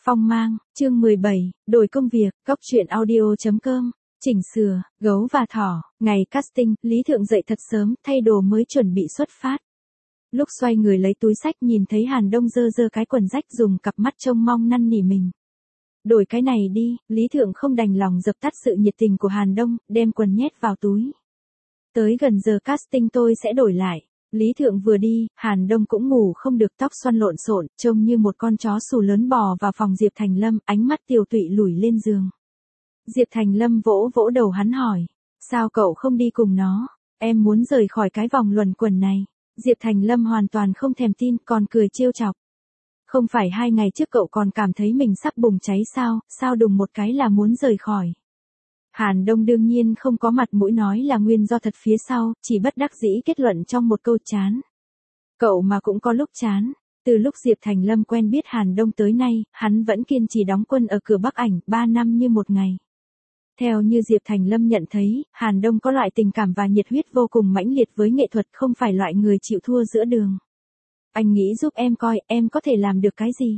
Phong mang, chương 17, đổi công việc, góc truyện audio.com, chỉnh sửa, gấu và thỏ, ngày casting, Lý Thượng dậy thật sớm, thay đồ mới chuẩn bị xuất phát. Lúc xoay người lấy túi xách nhìn thấy Hàn Đông giơ cái quần rách dùng cặp mắt trông mong năn nỉ mình. Đổi cái này đi, Lý Thượng không đành lòng dập tắt sự nhiệt tình của Hàn Đông, đem quần nhét vào túi. Tới gần giờ casting tôi sẽ đổi lại. Lý Thượng vừa đi, Hàn Đông cũng ngủ không được, tóc xoăn lộn xộn, trông như một con chó xù lớn bò vào phòng Diệp Thành Lâm, ánh mắt tiều tụy lủi lên giường. Diệp Thành Lâm vỗ vỗ đầu hắn hỏi, sao cậu không đi cùng nó, em muốn rời khỏi cái vòng luẩn quẩn này. Diệp Thành Lâm hoàn toàn không thèm tin, còn cười trêu chọc. Không phải 2 ngày trước cậu còn cảm thấy mình sắp bùng cháy sao đùng một cái là muốn rời khỏi. Hàn Đông đương nhiên không có mặt mũi nói là nguyên do thật phía sau, chỉ bất đắc dĩ kết luận trong một câu chán. Cậu mà cũng có lúc chán. Từ lúc Diệp Thành Lâm quen biết Hàn Đông tới nay, hắn vẫn kiên trì đóng quân ở cửa Bắc Ảnh, 3 năm như một ngày. Theo như Diệp Thành Lâm nhận thấy, Hàn Đông có loại tình cảm và nhiệt huyết vô cùng mãnh liệt với nghệ thuật, không phải loại người chịu thua giữa đường. Anh nghĩ giúp em coi, em có thể làm được cái gì?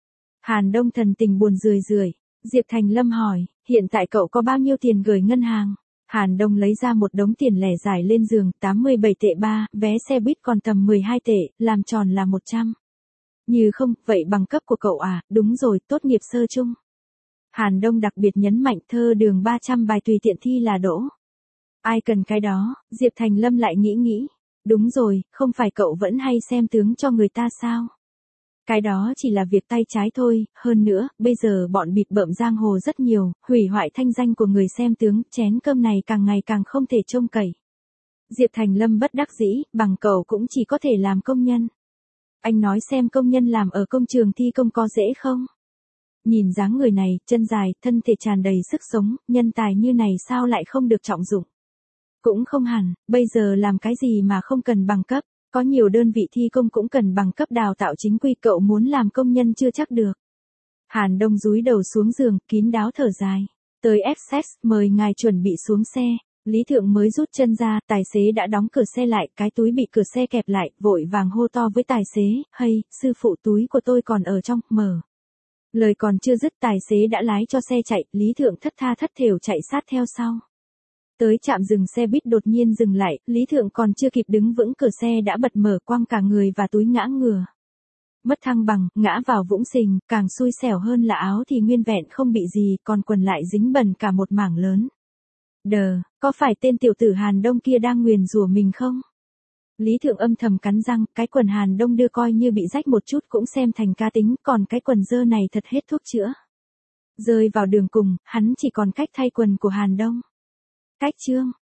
Hàn Đông thần tình buồn rười. Diệp Thành Lâm hỏi, hiện tại cậu có bao nhiêu tiền gửi ngân hàng? Hàn Đông lấy ra một đống tiền lẻ giải lên giường, 87 tệ 3, vé xe buýt còn tầm 12 tệ, làm tròn là 100. Như không, vậy bằng cấp của cậu à, đúng rồi, tốt nghiệp sơ chung. Hàn Đông đặc biệt nhấn mạnh thơ đường 300 bài tùy tiện thi là đỗ. Ai cần cái đó, Diệp Thành Lâm lại nghĩ. Đúng rồi, không phải cậu vẫn hay xem tướng cho người ta sao? Cái đó chỉ là việc tay trái thôi, hơn nữa, bây giờ bọn bịp bợm giang hồ rất nhiều, hủy hoại thanh danh của người xem tướng, chén cơm này càng ngày càng không thể trông cậy. Diệp Thành Lâm bất đắc dĩ, bằng cậu cũng chỉ có thể làm công nhân. Anh nói xem công nhân làm ở công trường thi công có dễ không? Nhìn dáng người này, chân dài, thân thể tràn đầy sức sống, nhân tài như này sao lại không được trọng dụng? Cũng không hẳn, bây giờ làm cái gì mà không cần bằng cấp, có nhiều đơn vị thi công cũng cần bằng cấp đào tạo chính quy, cậu muốn làm công nhân chưa chắc được. Hàn Đông dúi đầu xuống giường, kín đáo thở dài. Tới Essex, mời ngài chuẩn bị xuống xe. Lý Thượng mới rút chân ra, tài xế đã đóng cửa xe lại, cái túi bị cửa xe kẹp lại, vội vàng hô to với tài xế, "Hey, sư phụ, túi của tôi còn ở trong, mở." Lời còn chưa dứt, tài xế đã lái cho xe chạy, Lý Thượng thất tha thất thểu chạy sát theo sau. Tới trạm dừng xe buýt đột nhiên dừng lại, Lý Thượng còn chưa kịp đứng vững, cửa xe đã bật mở, quăng cả người và túi ngã ngửa. Mất thăng bằng, ngã vào vũng sình, càng xui xẻo hơn là áo thì nguyên vẹn không bị gì, còn quần lại dính bẩn cả một mảng lớn. Có phải tên tiểu tử Hàn Đông kia đang nguyền rủa mình không? Lý Thượng âm thầm cắn răng, cái quần Hàn Đông đưa coi như bị rách một chút cũng xem thành cá tính, còn cái quần dơ này thật hết thuốc chữa. Rơi vào đường cùng, hắn chỉ còn cách thay quần của Hàn Đông. Cách chương